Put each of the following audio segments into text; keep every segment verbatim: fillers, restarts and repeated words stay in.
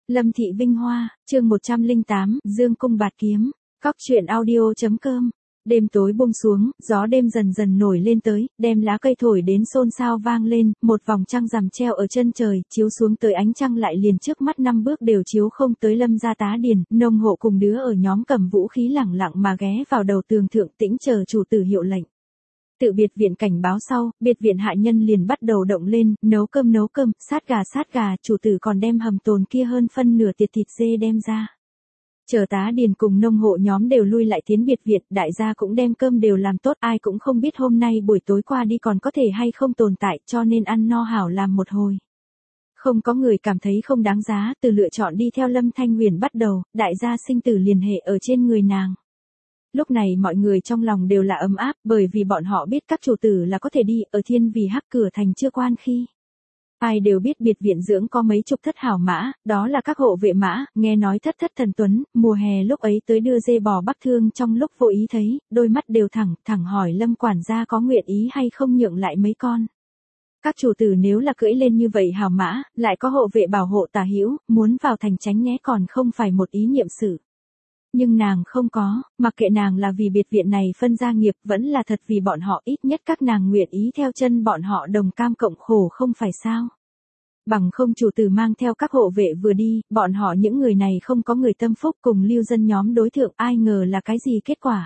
Lâm Thị Vinh Hoa, chương một trăm lẻ tám, Dương Cung Bạt Kiếm, Cóc truyện audio.com. Đêm tối buông xuống, gió đêm dần dần nổi lên tới, đem lá cây thổi đến xôn xao vang lên, một vòng trăng rằm treo ở chân trời, chiếu xuống tới ánh trăng lại liền trước mắt năm bước đều chiếu không tới Lâm gia tá điền, nông hộ cùng đứa ở nhóm cầm vũ khí lẳng lặng mà ghé vào đầu tường thượng tĩnh chờ chủ tử hiệu lệnh. Tự biệt viện cảnh báo sau, biệt viện hạ nhân liền bắt đầu động lên, nấu cơm nấu cơm, sát gà sát gà, chủ tử còn đem hầm tồn kia hơn phân nửa tiệt thịt dê đem ra. Chờ tá điền cùng nông hộ nhóm đều lui lại tiến biệt viện, đại gia cũng đem cơm đều làm tốt, ai cũng không biết hôm nay buổi tối qua đi còn có thể hay không tồn tại, cho nên ăn no hảo làm một hồi. Không có người cảm thấy không đáng giá, từ lựa chọn đi theo Lâm Thanh Huyền bắt đầu, đại gia sinh tử liền hệ ở trên người nàng. Lúc này mọi người trong lòng đều là ấm áp, bởi vì bọn họ biết các chủ tử là có thể đi, ở thiên vì hắc cửa thành chưa quan khi. Ai đều biết biệt viện dưỡng có mấy chục thất hảo mã, đó là các hộ vệ mã, nghe nói thất thất thần tuấn, mùa hè lúc ấy tới đưa dê bò bắc thương trong lúc vô ý thấy, đôi mắt đều thẳng, thẳng hỏi Lâm quản gia có nguyện ý hay không nhượng lại mấy con. Các chủ tử nếu là cưỡi lên như vậy hảo mã, lại có hộ vệ bảo hộ tả hữu, muốn vào thành tránh né còn không phải một ý niệm sự. Nhưng nàng không có, mặc kệ nàng là vì biệt viện này phân gia nghiệp vẫn là thật vì bọn họ, ít nhất các nàng nguyện ý theo chân bọn họ đồng cam cộng khổ không phải sao. Bằng không chủ tử mang theo các hộ vệ vừa đi, bọn họ những người này không có người tâm phúc cùng lưu dân nhóm đối thượng, ai ngờ là cái gì kết quả.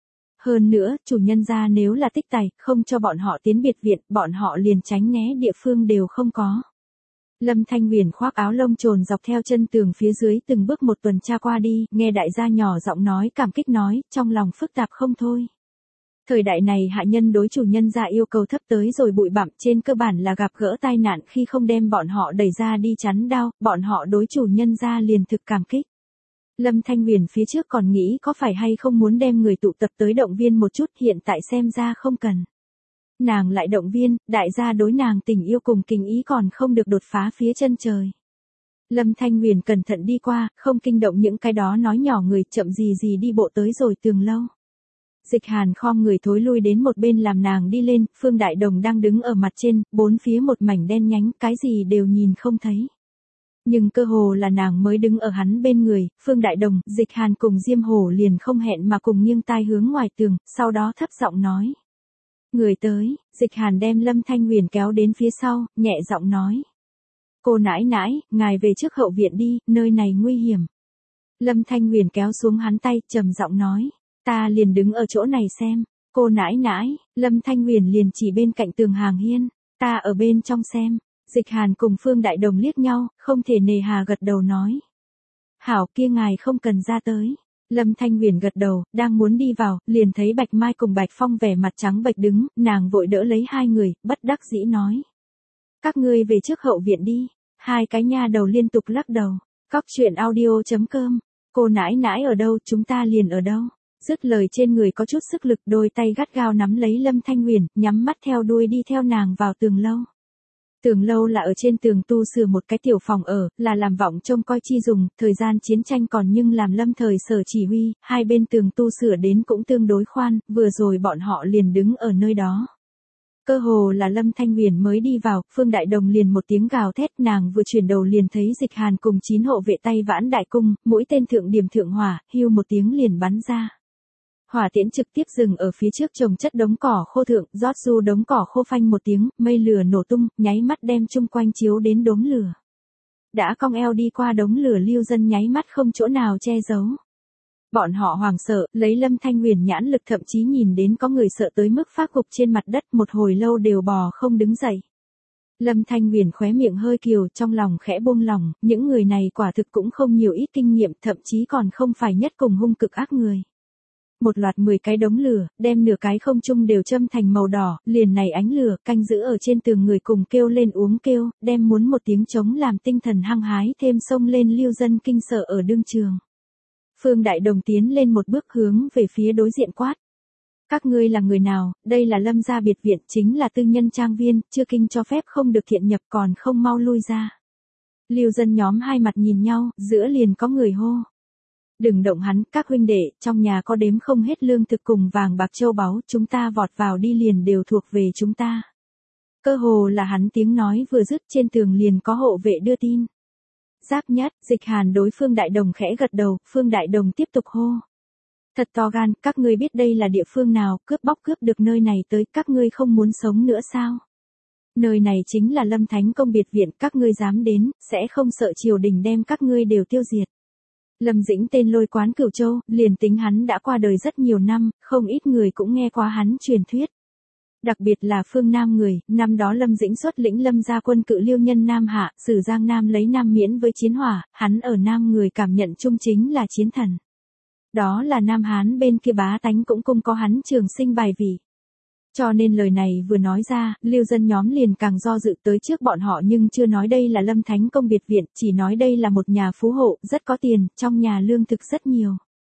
Hơn nữa, chủ nhân gia nếu là tích tài, không cho bọn họ tiến biệt viện, bọn họ liền tránh né địa phương đều không có. Lâm Thanh Huyền khoác áo lông trồn dọc theo chân tường phía dưới từng bước một tuần tra qua đi, nghe đại gia nhỏ giọng nói cảm kích nói, trong lòng phức tạp không thôi. Thời đại này hạ nhân đối chủ nhân gia yêu cầu thấp tới rồi bụi bặm, trên cơ bản là gặp gỡ tai nạn khi không đem bọn họ đẩy ra đi chắn đau, bọn họ đối chủ nhân gia liền thực cảm kích. Lâm Thanh Huyền phía trước còn nghĩ có phải hay không muốn đem người tụ tập tới động viên một chút, hiện tại xem ra không cần. Nàng lại động viên, đại gia đối nàng tình yêu cùng kinh ý còn không được đột phá phía chân trời. Lâm Thanh Huyền cẩn thận đi qua, không kinh động những cái đó nói nhỏ người, chậm gì gì đi bộ tới rồi tường lâu. Dịch Hàn khom người thối lui đến một bên làm nàng đi lên, Phương Đại Đồng đang đứng ở mặt trên, bốn phía một mảnh đen nhánh, cái gì đều nhìn không thấy. Nhưng cơ hồ là nàng mới đứng ở hắn bên người, Phương Đại Đồng, Dịch Hàn cùng Diêm Hổ liền không hẹn mà cùng nghiêng tai hướng ngoài tường, sau đó thấp giọng nói. Người tới, Dịch Hàn đem Lâm Thanh Huyền kéo đến phía sau, nhẹ giọng nói. Cô nãi nãi, ngài về trước hậu viện đi, nơi này nguy hiểm. Lâm Thanh Huyền kéo xuống hắn tay, trầm giọng nói. Ta liền đứng ở chỗ này xem. Cô nãi nãi, Lâm Thanh Huyền liền chỉ bên cạnh tường hàng hiên. Ta ở bên trong xem. Dịch Hàn cùng Phương Đại Đồng liếc nhau, không thể nề hà gật đầu nói. Hảo kia ngài không cần ra tới. Lâm Thanh Huyền gật đầu, đang muốn đi vào, liền thấy Bạch Mai cùng Bạch Phong vẻ mặt trắng bệch đứng, nàng vội đỡ lấy hai người, bất đắc dĩ nói. Các ngươi về trước hậu viện đi. Hai cái nha đầu liên tục lắc đầu. Cóc truyện audio.com. Cô nãi nãi ở đâu, chúng ta liền ở đâu. Dứt lời trên người có chút sức lực, đôi tay gắt gao nắm lấy Lâm Thanh Huyền, nhắm mắt theo đuôi đi theo nàng vào tường lâu. Tường lâu là ở trên tường tu sửa một cái tiểu phòng ở, là làm vọng trông coi chi dùng, thời gian chiến tranh còn nhưng làm lâm thời sở chỉ huy, hai bên tường tu sửa đến cũng tương đối khoan, vừa rồi bọn họ liền đứng ở nơi đó. Cơ hồ là Lâm Thanh Huyền mới đi vào, Phương Đại Đồng liền một tiếng gào thét, nàng vừa chuyển đầu liền thấy Dịch Hàn cùng chín hộ vệ tay vãn đại cung, mũi tên thượng điểm thượng hỏa, hưu một tiếng liền bắn ra. Hỏa tiễn trực tiếp dừng ở phía trước trồng chất đống cỏ khô thượng, rót du đống cỏ khô phanh một tiếng, mây lửa nổ tung, nháy mắt đem chung quanh chiếu đến đống lửa. Đã cong eo đi qua đống lửa lưu dân nháy mắt không chỗ nào che giấu. Bọn họ hoảng sợ, lấy Lâm Thanh Huyền nhãn lực thậm chí nhìn đến có người sợ tới mức phát gục trên mặt đất, một hồi lâu đều bò không đứng dậy. Lâm Thanh Huyền khóe miệng hơi kiều, trong lòng khẽ buông lòng, những người này quả thực cũng không nhiều ít kinh nghiệm, thậm chí còn không phải nhất cùng hung cực ác người. Một loạt mười cái đống lửa, đem nửa cái không trung đều châm thành màu đỏ, liền này ánh lửa, canh giữ ở trên tường người cùng kêu lên uống kêu, đem muốn một tiếng trống làm tinh thần hăng hái thêm xông lên lưu dân kinh sợ ở đương trường. Phương Đại Đồng tiến lên một bước hướng về phía đối diện quát. Các ngươi là người nào, đây là Lâm gia biệt viện, chính là tư nhân trang viên, chưa kinh cho phép không được thiện nhập còn không mau lui ra. Lưu dân nhóm hai mặt nhìn nhau, giữa liền có người hô. Đừng động hắn, các huynh đệ, trong nhà có đếm không hết lương thực cùng vàng bạc châu báu, chúng ta vọt vào đi liền đều thuộc về chúng ta. Cơ hồ là hắn tiếng nói vừa dứt trên tường liền có hộ vệ đưa tin. Giáp Nhất, Dịch Hàn đối Phương Đại Đồng khẽ gật đầu, Phương Đại Đồng tiếp tục hô. Thật to gan, các ngươi biết đây là địa phương nào, cướp bóc cướp được nơi này tới, các ngươi không muốn sống nữa sao? Nơi này chính là Lâm Thánh Công biệt viện, các ngươi dám đến, sẽ không sợ triều đình đem các ngươi đều tiêu diệt. Lâm Dĩnh tên Lôi Quán Cửu Châu, liền tính hắn đã qua đời rất nhiều năm, không ít người cũng nghe qua hắn truyền thuyết. Đặc biệt là phương Nam người, năm đó Lâm Dĩnh xuất lĩnh Lâm gia quân cự Liêu nhân Nam hạ, xử Giang Nam lấy Nam miễn với chiến hỏa, hắn ở Nam người cảm nhận chung chính là chiến thần. Đó là Nam Hán bên kia bá tánh cũng cung có hắn trường sinh bài vị. Cho nên lời này vừa nói ra, Lưu dân nhóm liền càng do dự tới trước bọn họ nhưng chưa nói đây là Lâm Thánh Công biệt viện, chỉ nói đây là một nhà phú hộ, rất có tiền, trong nhà lương thực rất nhiều.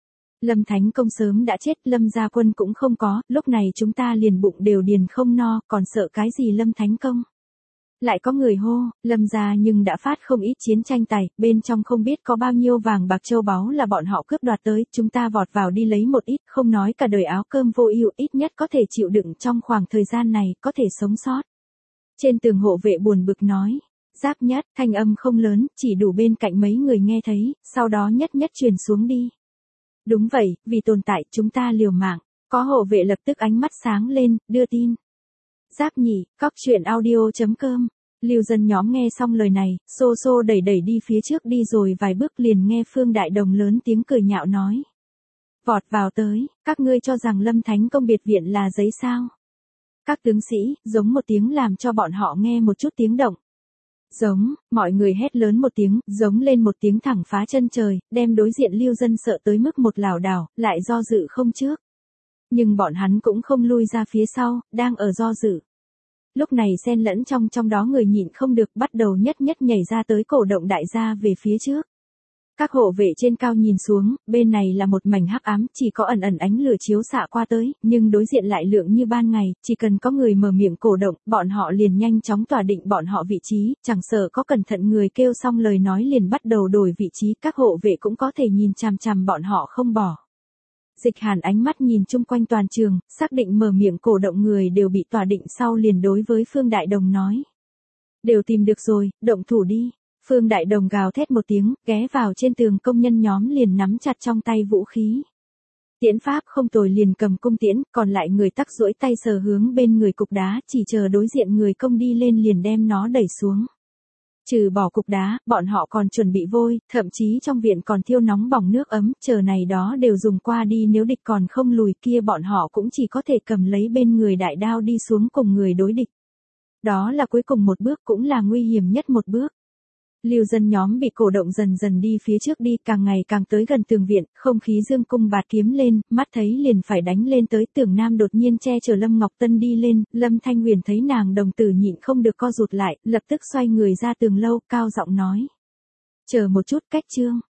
Lâm Thánh Công sớm đã chết, Lâm gia quân cũng không có, lúc này chúng ta liền bụng đều điền không no, còn sợ cái gì Lâm Thánh Công. Lại có người hô, Lâm gia nhưng đã phát không ít chiến tranh tài, bên trong không biết có bao nhiêu vàng bạc châu báu là bọn họ cướp đoạt tới, chúng ta vọt vào đi lấy một ít, không nói cả đời áo cơm vô ưu, ít nhất có thể chịu đựng trong khoảng thời gian này, có thể sống sót. Trên tường hộ vệ buồn bực nói, Giáp Nhất, thanh âm không lớn, chỉ đủ bên cạnh mấy người nghe thấy, sau đó nhất nhất truyền xuống đi. Đúng vậy, vì tồn tại chúng ta liều mạng, có hộ vệ lập tức ánh mắt sáng lên, đưa tin. Giáp Nhị, cóc truyện audio chấm com. Lưu dân nhóm nghe xong lời này, xô xô đẩy đẩy đi phía trước đi rồi vài bước liền nghe Phương Đại Đồng lớn tiếng cười nhạo nói. Vọt vào tới, các ngươi cho rằng Lâm Thánh Công biệt viện là giấy sao? Các tướng sĩ, giống một tiếng làm cho bọn họ nghe một chút tiếng động. Giống, mọi người hét lớn một tiếng, giống lên một tiếng thẳng phá chân trời, đem đối diện Lưu dân sợ tới mức một lảo đảo, lại do dự không trước. Nhưng bọn hắn cũng không lui ra phía sau, đang ở do dự. Lúc này xen lẫn trong trong đó người nhịn không được bắt đầu nhất nhất nhảy ra tới cổ động đại gia về phía trước. Các hộ vệ trên cao nhìn xuống, bên này là một mảnh hắc ám, chỉ có ẩn ẩn ánh lửa chiếu xạ qua tới, nhưng đối diện lại lượng như ban ngày, chỉ cần có người mở miệng cổ động, bọn họ liền nhanh chóng tỏa định bọn họ vị trí, chẳng sợ có cẩn thận người kêu xong lời nói liền bắt đầu đổi vị trí, các hộ vệ cũng có thể nhìn chằm chằm bọn họ không bỏ. Dịch Hàn ánh mắt nhìn chung quanh toàn trường, xác định mở miệng cổ động người đều bị tỏa định sau liền đối với Phương Đại Đồng nói. Đều tìm được rồi, động thủ đi. Phương Đại Đồng gào thét một tiếng, ghé vào trên tường, công nhân nhóm liền nắm chặt trong tay vũ khí. Tiễn pháp không tồi liền cầm cung tiễn, còn lại người tắc duỗi tay sờ hướng bên người cục đá, chỉ chờ đối diện người công đi lên liền đem nó đẩy xuống. Trừ bỏ cục đá, bọn họ còn chuẩn bị vôi, thậm chí trong viện còn thiêu nóng bỏng nước ấm, chờ này đó đều dùng qua đi, nếu địch còn không lùi kia bọn họ cũng chỉ có thể cầm lấy bên người đại đao đi xuống cùng người đối địch. Đó là cuối cùng một bước, cũng là nguy hiểm nhất một bước. Lưu dân nhóm bị cổ động dần dần đi phía trước đi, càng ngày càng tới gần tường viện, không khí dương cung bạt kiếm lên, mắt thấy liền phải đánh lên tới. Tưởng Nam đột nhiên che chở Lâm Ngọc Tân đi lên, Lâm Thanh Huyền thấy nàng đồng tử nhịn không được co rụt lại, lập tức xoay người ra tường lâu, cao giọng nói. Chờ một chút, cách trương.